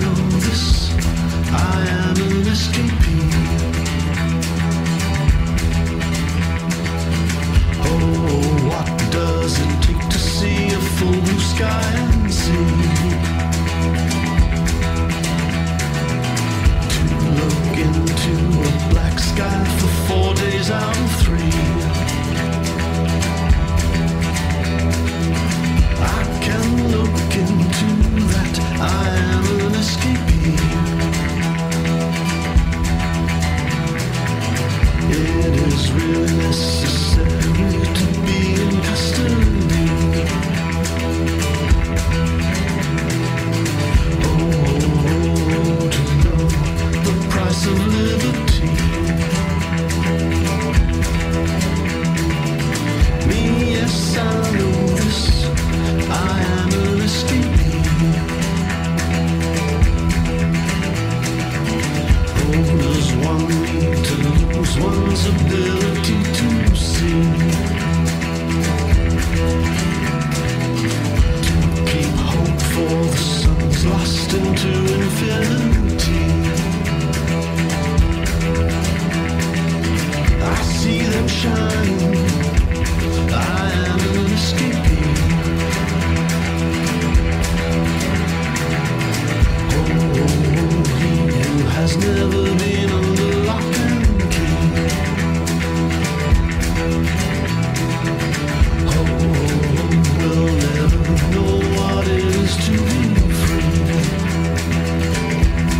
know this, I am an escapee. Oh, what does it take to see a full blue sky and sea? To look into a black sky for 4 days out of 3. I can look into that, I am an escapee. It is really necessary to be in custody. Oh, to know the price of liberty. Me, yes, I know this, I am an escapee. Oh, does one need to lose one's ability to see? To keep hope for the sun's lost into infinity. I see them shining, I am an escapee. Oh, he who has never been under lock and key. Oh, will never know what it is to be free.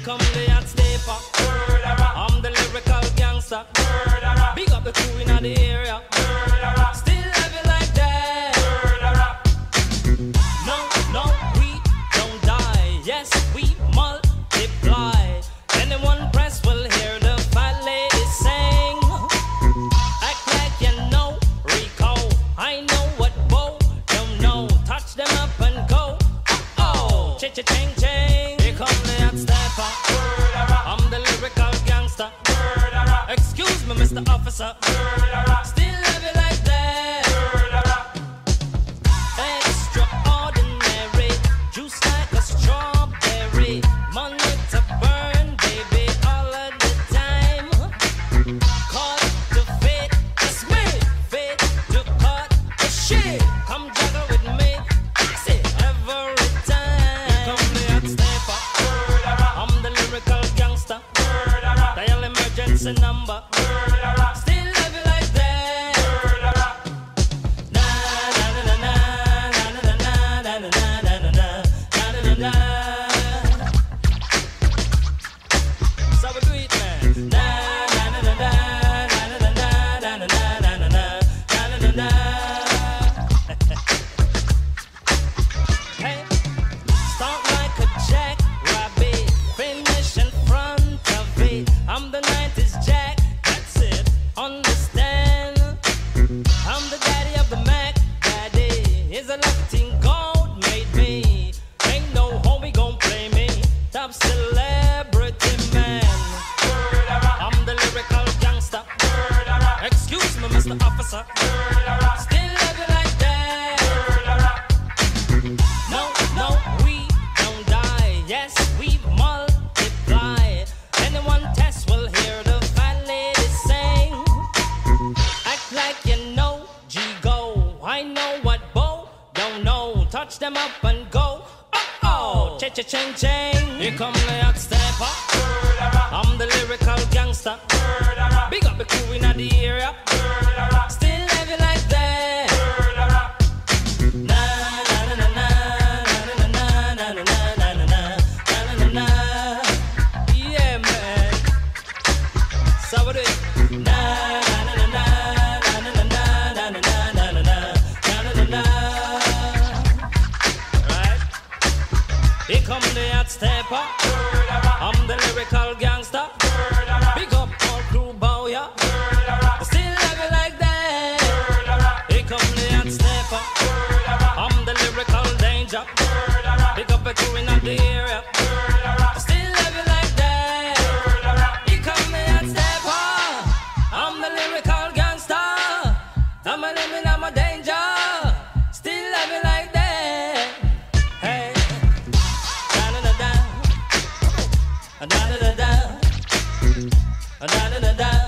come the hot stepper. I'm the lyrical gangster. Big up the crew in the area. Still have it like that. No, no, we don't die. Yes, we multiply. Anyone press will hear the fat lady sing. Act like you know Rico. I know what Bo don't know. Touch them up and go. Oh, ching ching. Here come the hot stepper. I'm the lyrical gangster. Excuse me, Mr. Officer. Still have it like that. Extraordinary. Juice like a strawberry. Money to burn, baby, all of the time. Caught to fit, that's me. Fit to cut the shit. Come juggle with me. Fix it every time. Here come the hot stepper. I'm the lyrical gangster. Dial emergency number. Still have it like that. Na na na na na na na na na na na na na na. So we do it, man. Na na na na na na na na na na na na na na. Hey, start like a jackrabbit, finish in front of it. I'm the 90s Jack, that's it. Understand? I'm the daddy of the Mac. Daddy is a lofting gold made me. Ain't no homie gon' play me. Top celebrity man. I'm the lyrical gangster. Excuse me, Mr. Officer. Still have it like that. No, no, we don't die. Yes, we multiply. Anyone test will hear the fat lady sing. Act like you know G-Go. I know what Bo don't know. Touch them up and go. Oh, ching ching. Here come the hot stepper. I'm the lyrical gangster. Big up the crew in the area. Still have it like that. Na na na na na na na na na na na na na. Yeah, man. So what do it? Na na na na na na na na na na na na na. Right? Here come the hot stepper. I'm the lyrical gangster. Big up all crew bow ya. Still have it like that. Here come the hot stepper. I'm the lyrical danger. Big up the crew in the area. Still have it like that. Here come the hot stepper. I'm the lyrical gangster. I'm a limit, I'm a danger. Still have it like that. Hey, da da da da, da da da da, da da da da.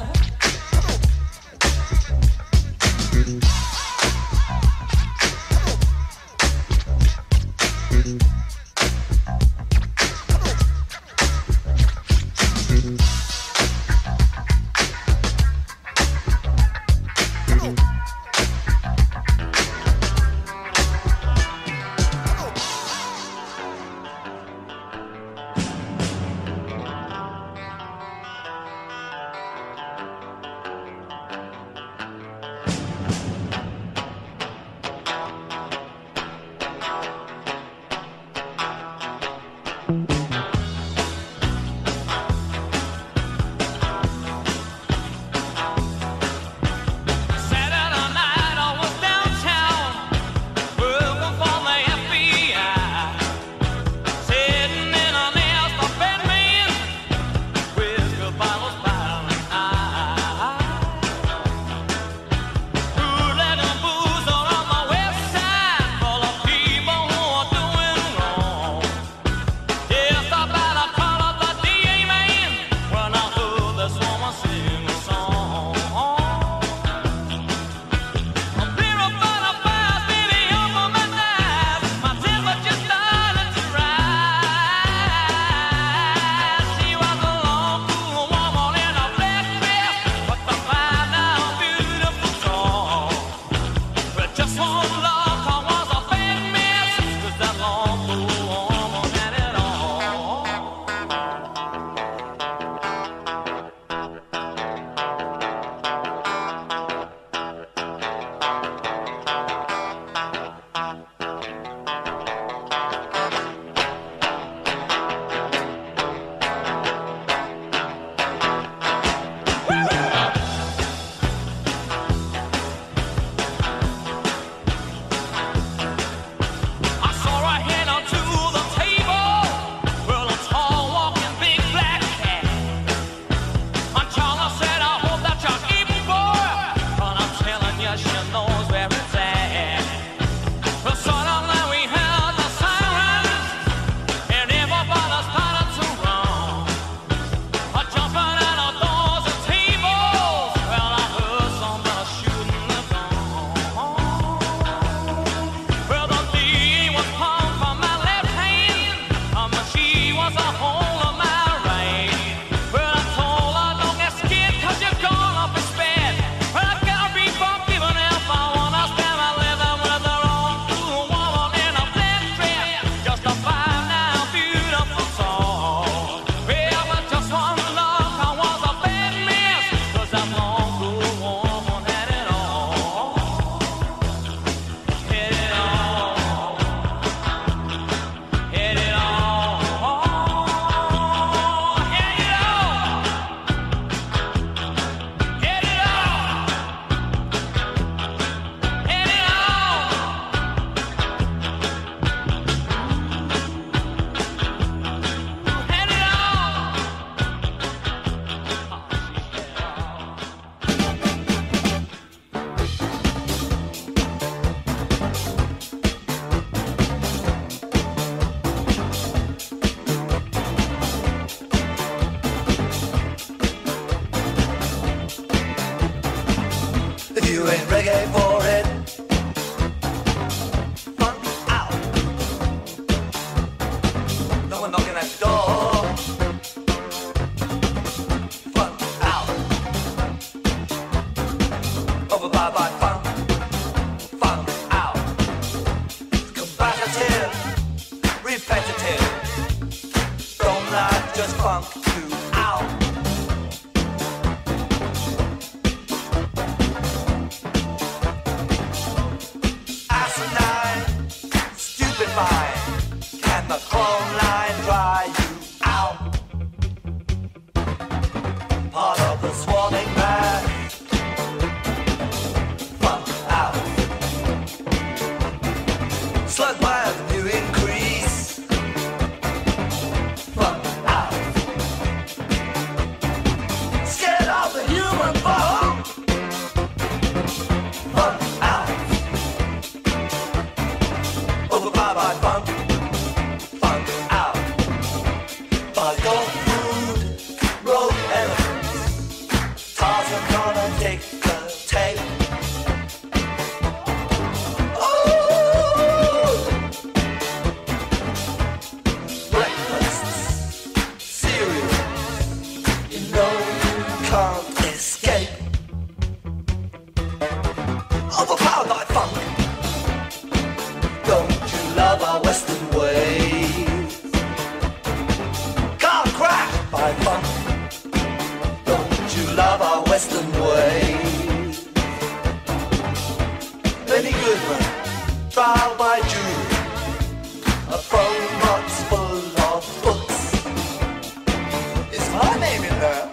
I do. A phone box full of books. Is my name in there?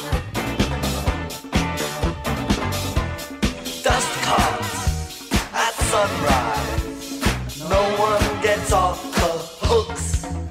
Dust cards at sunrise. No one gets off the hooks.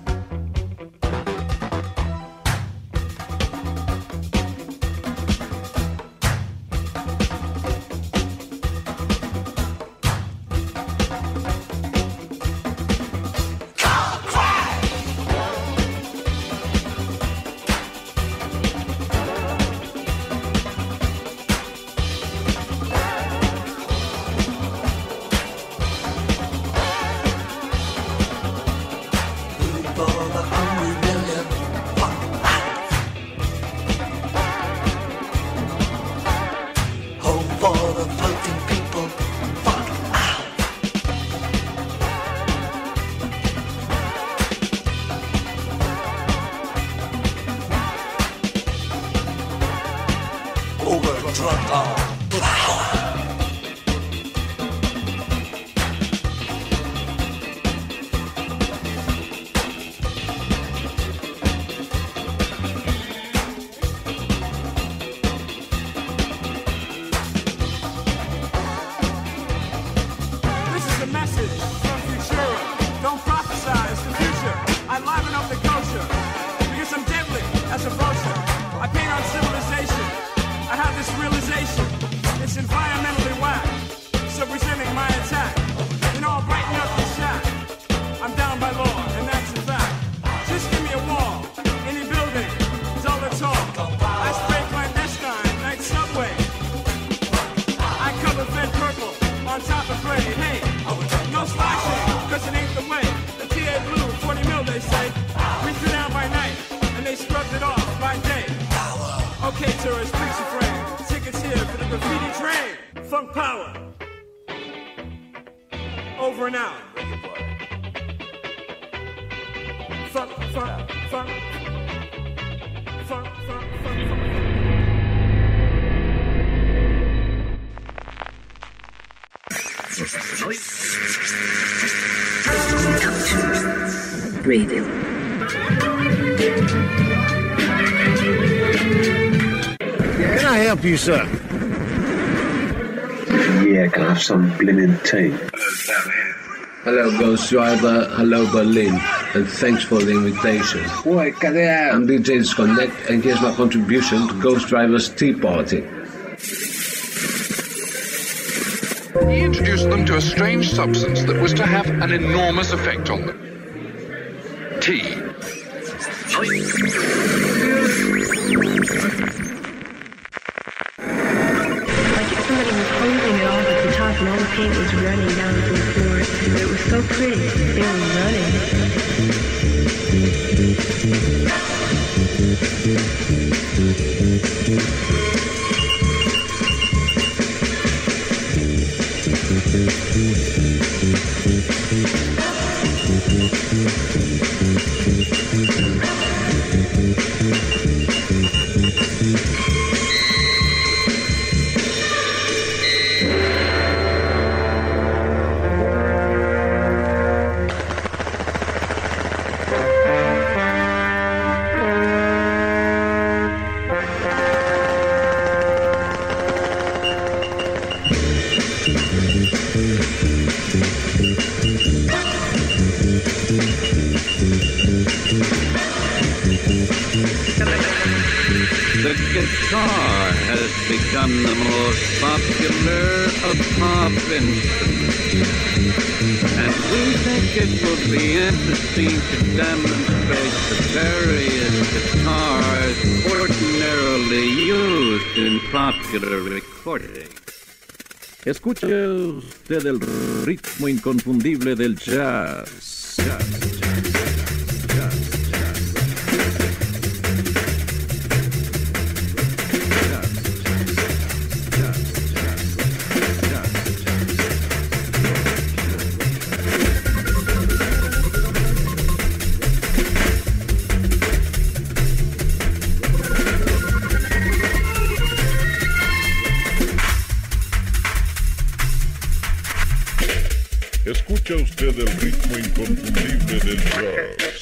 Radio. Can I help you, sir? Yeah, can I have some blimmin' tea? Hello, Ghost Driver. Hello, Berlin. And thanks for the invitation. Boy, cut it out. I'm DJ Disconnect, and here's my contribution to Ghost Driver's Tea Party. He introduced them to a strange substance that was to have an enormous effect on them. Tea. Like if somebody was holding it off at the top and all the paint was running down to the floor. But it was so pretty. They were running. The guitar has become the most popular of pop instruments, and we think it would be interesting to demonstrate the various guitars ordinarily used in popular recording. Escuche usted el ritmo inconfundible del jazz. Escucha usted el ritmo inconfundible del jazz.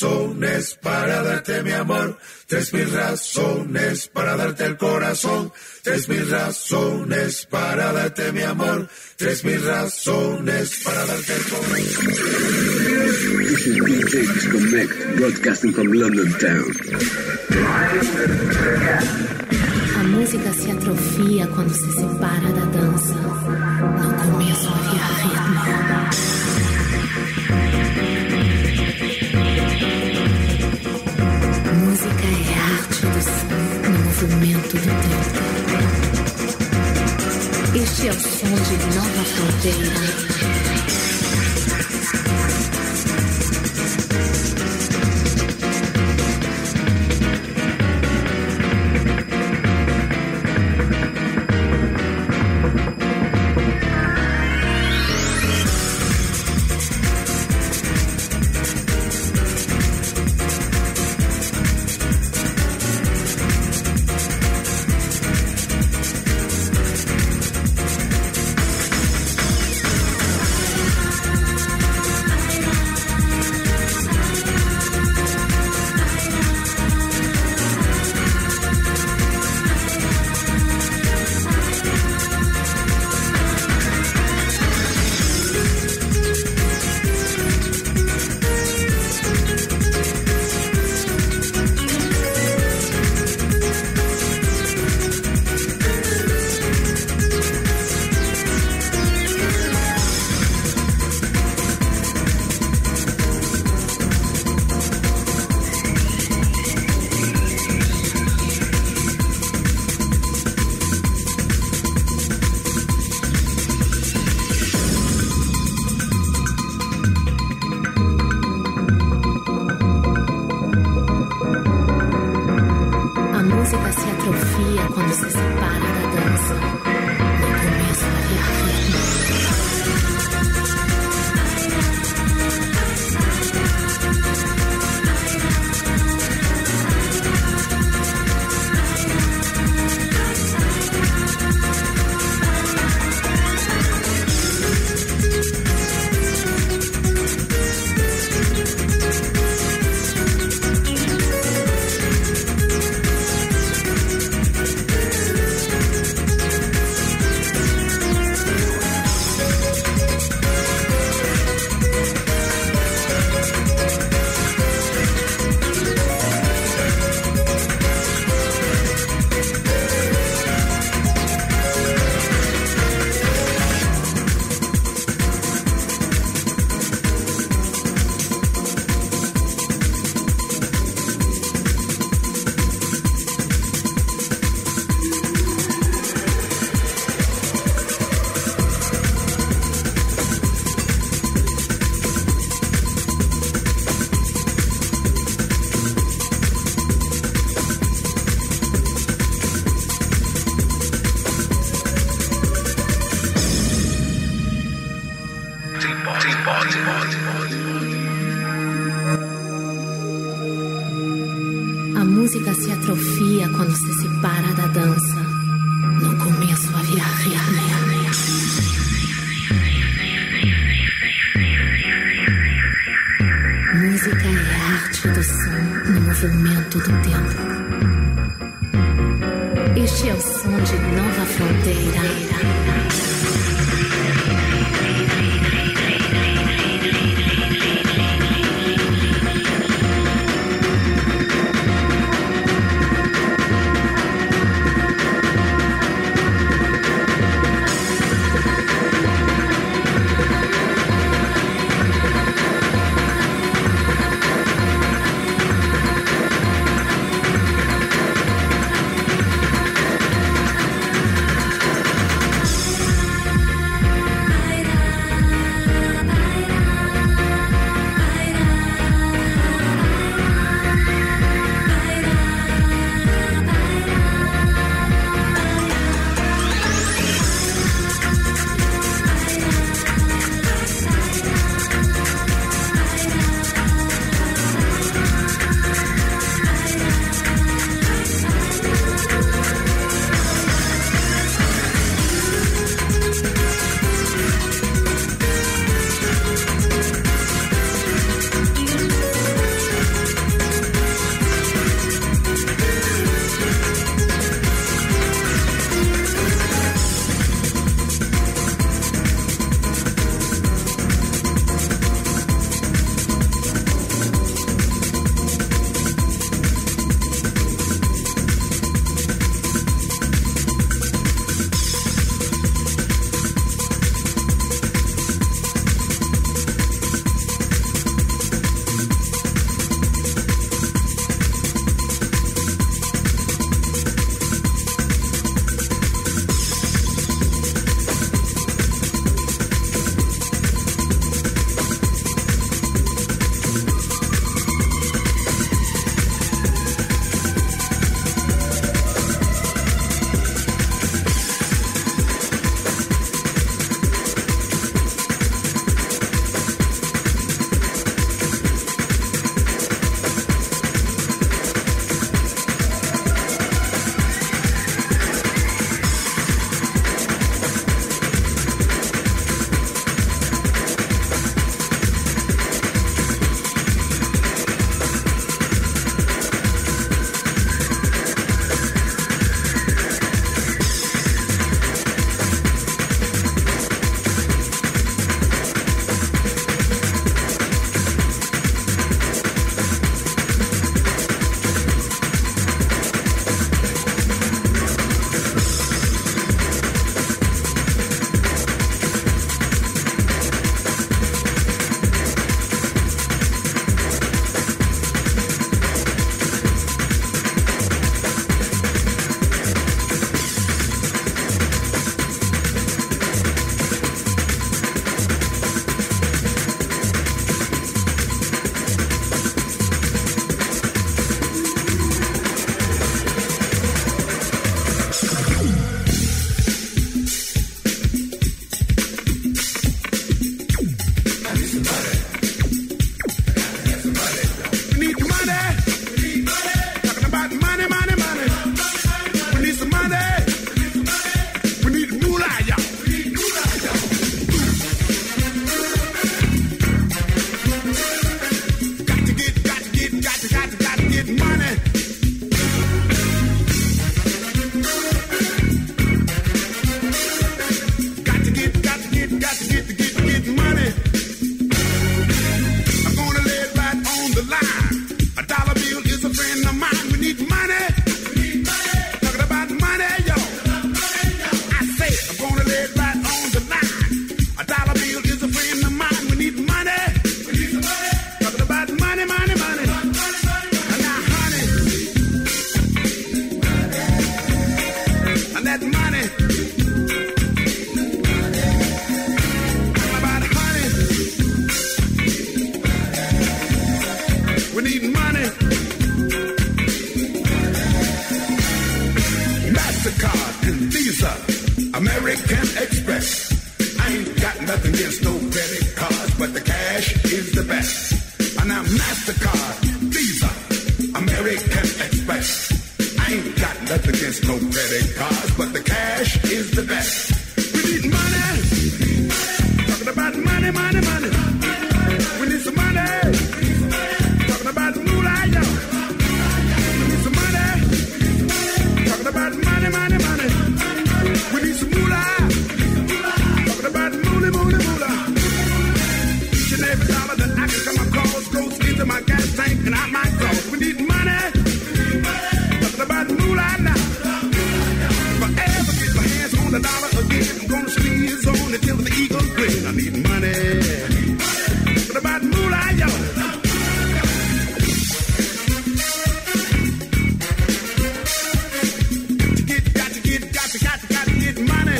razones para darte mi amor. 3000 razones para darte el corazón. 3000 razones para darte mi amor. 3000 razones para darte el corazón. This is DJ Disconnect, broadcasting from London Town. A música se atrofia quando se separa da dança. No começo havia ritmo. Música é a arte do som no movimento do tempo. Este é o som de Nova Fronteira. A música se atrofia quando se separa da dança. No começo havia ritmo. Música é a arte do som no movimento do tempo. Este é o som de Nova Fronteira. Visa, American Express. I ain't got nothing against no credit cards, but the cash is the best. And I'm MasterCard, Visa, American Express. I ain't got nothing against no credit cards, but the cash is the best. We need money. Talking about money, money, money. We need some money. Talking about moolah, yo. We need some money. Talking about money, money, money. We need some moolah. Talking about moolah, moolah, moolah. Each and every dollar that I can come across goes into my gas tank and out my clothes. We need money. Talking about moolah now. Forever get my hands on the dollar again. I'm gonna squeeze on it till the eagle grin. I need money. Talking about moolah, yo. Got to get money.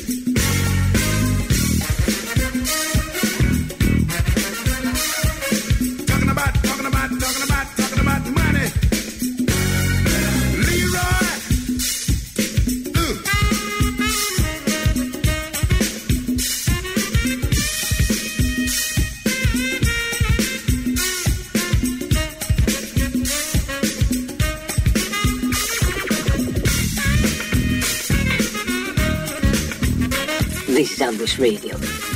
Talking about money. Leroy. This is Ambush Radio.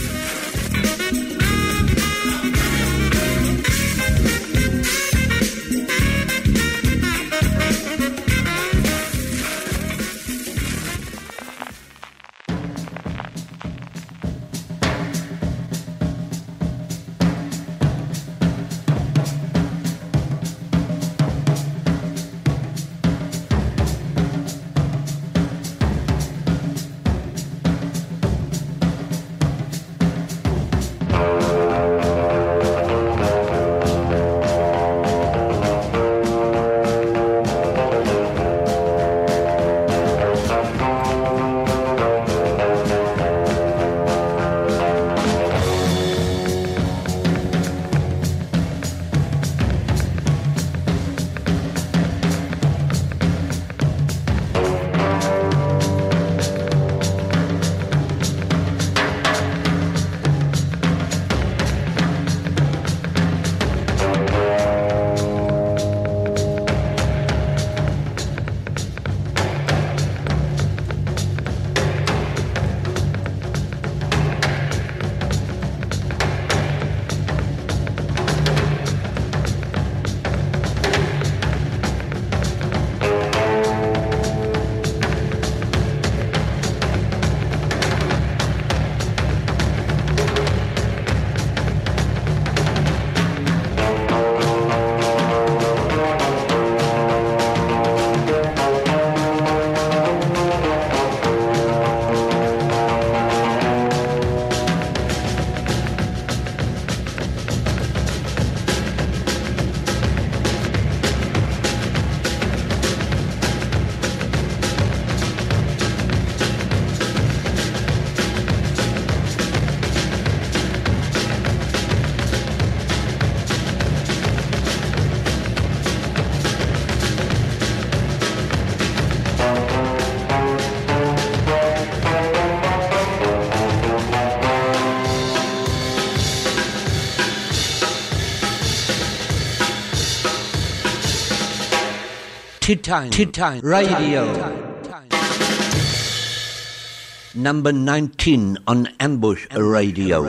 Tea Time Radio. Number 19 on Ambush Radio.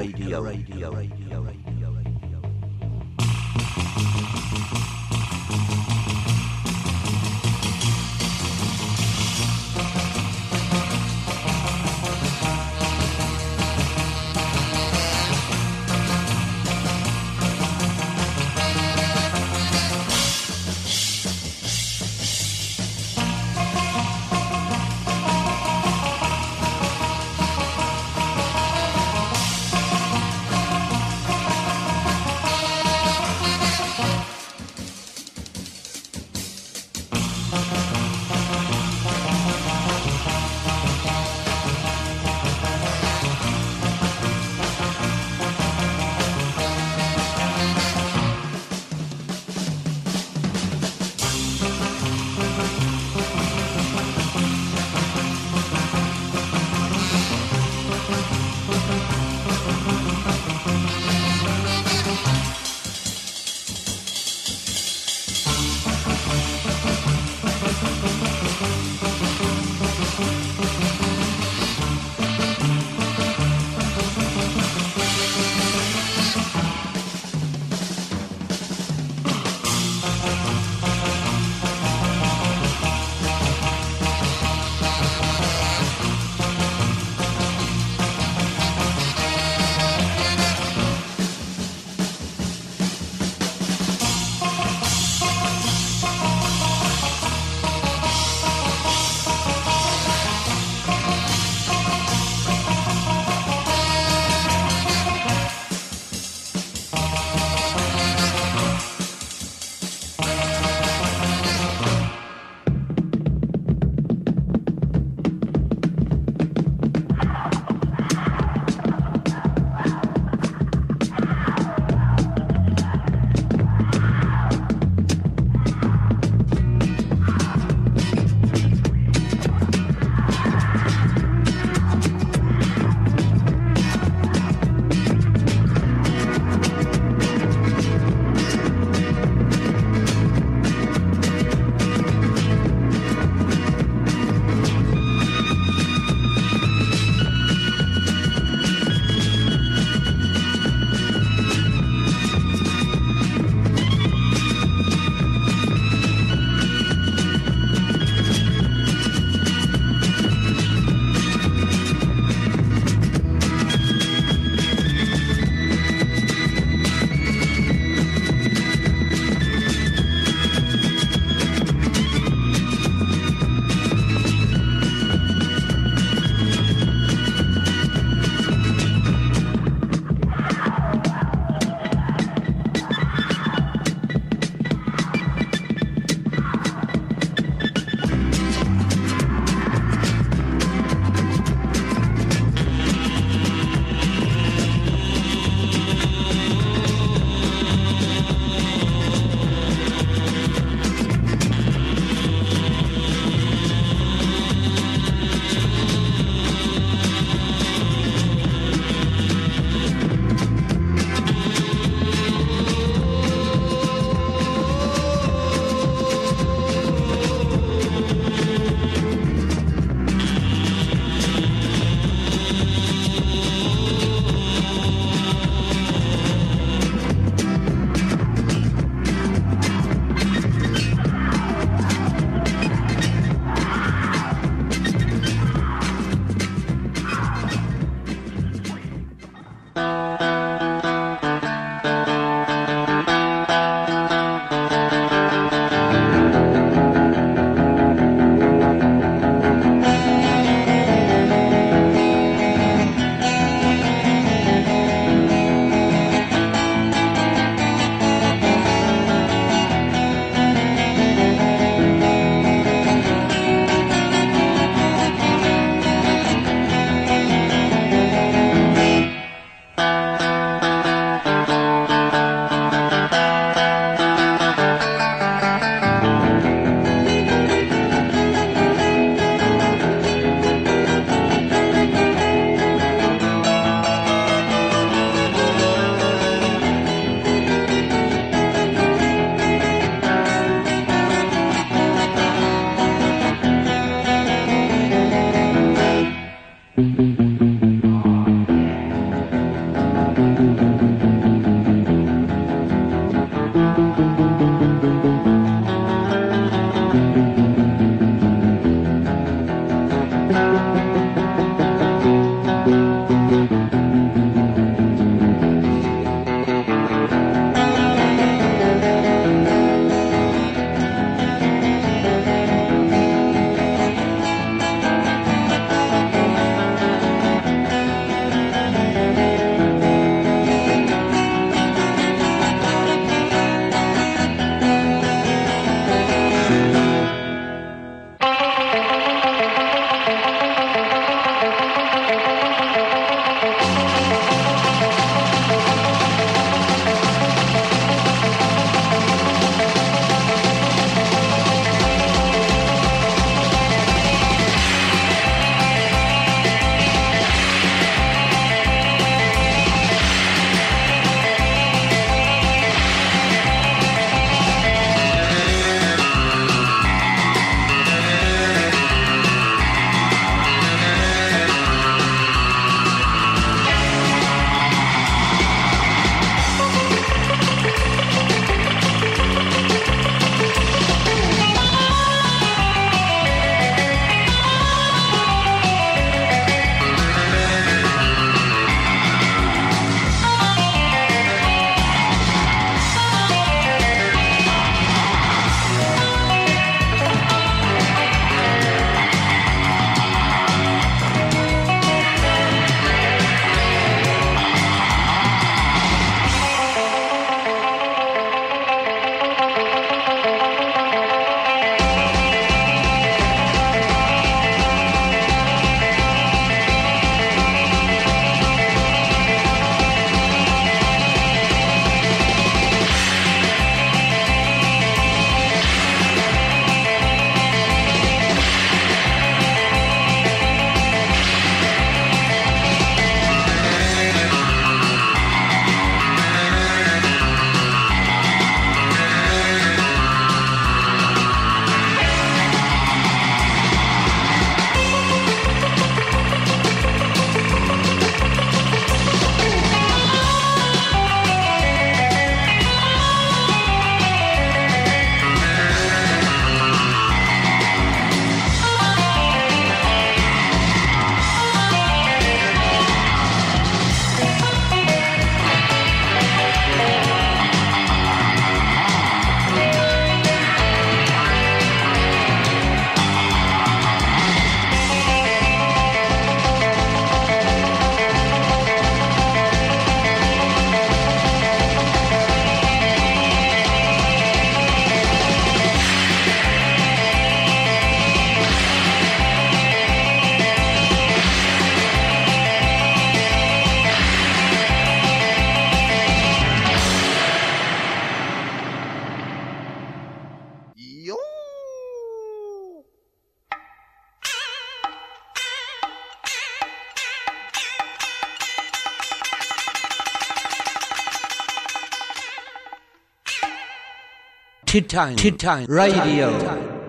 Tea Time Radio.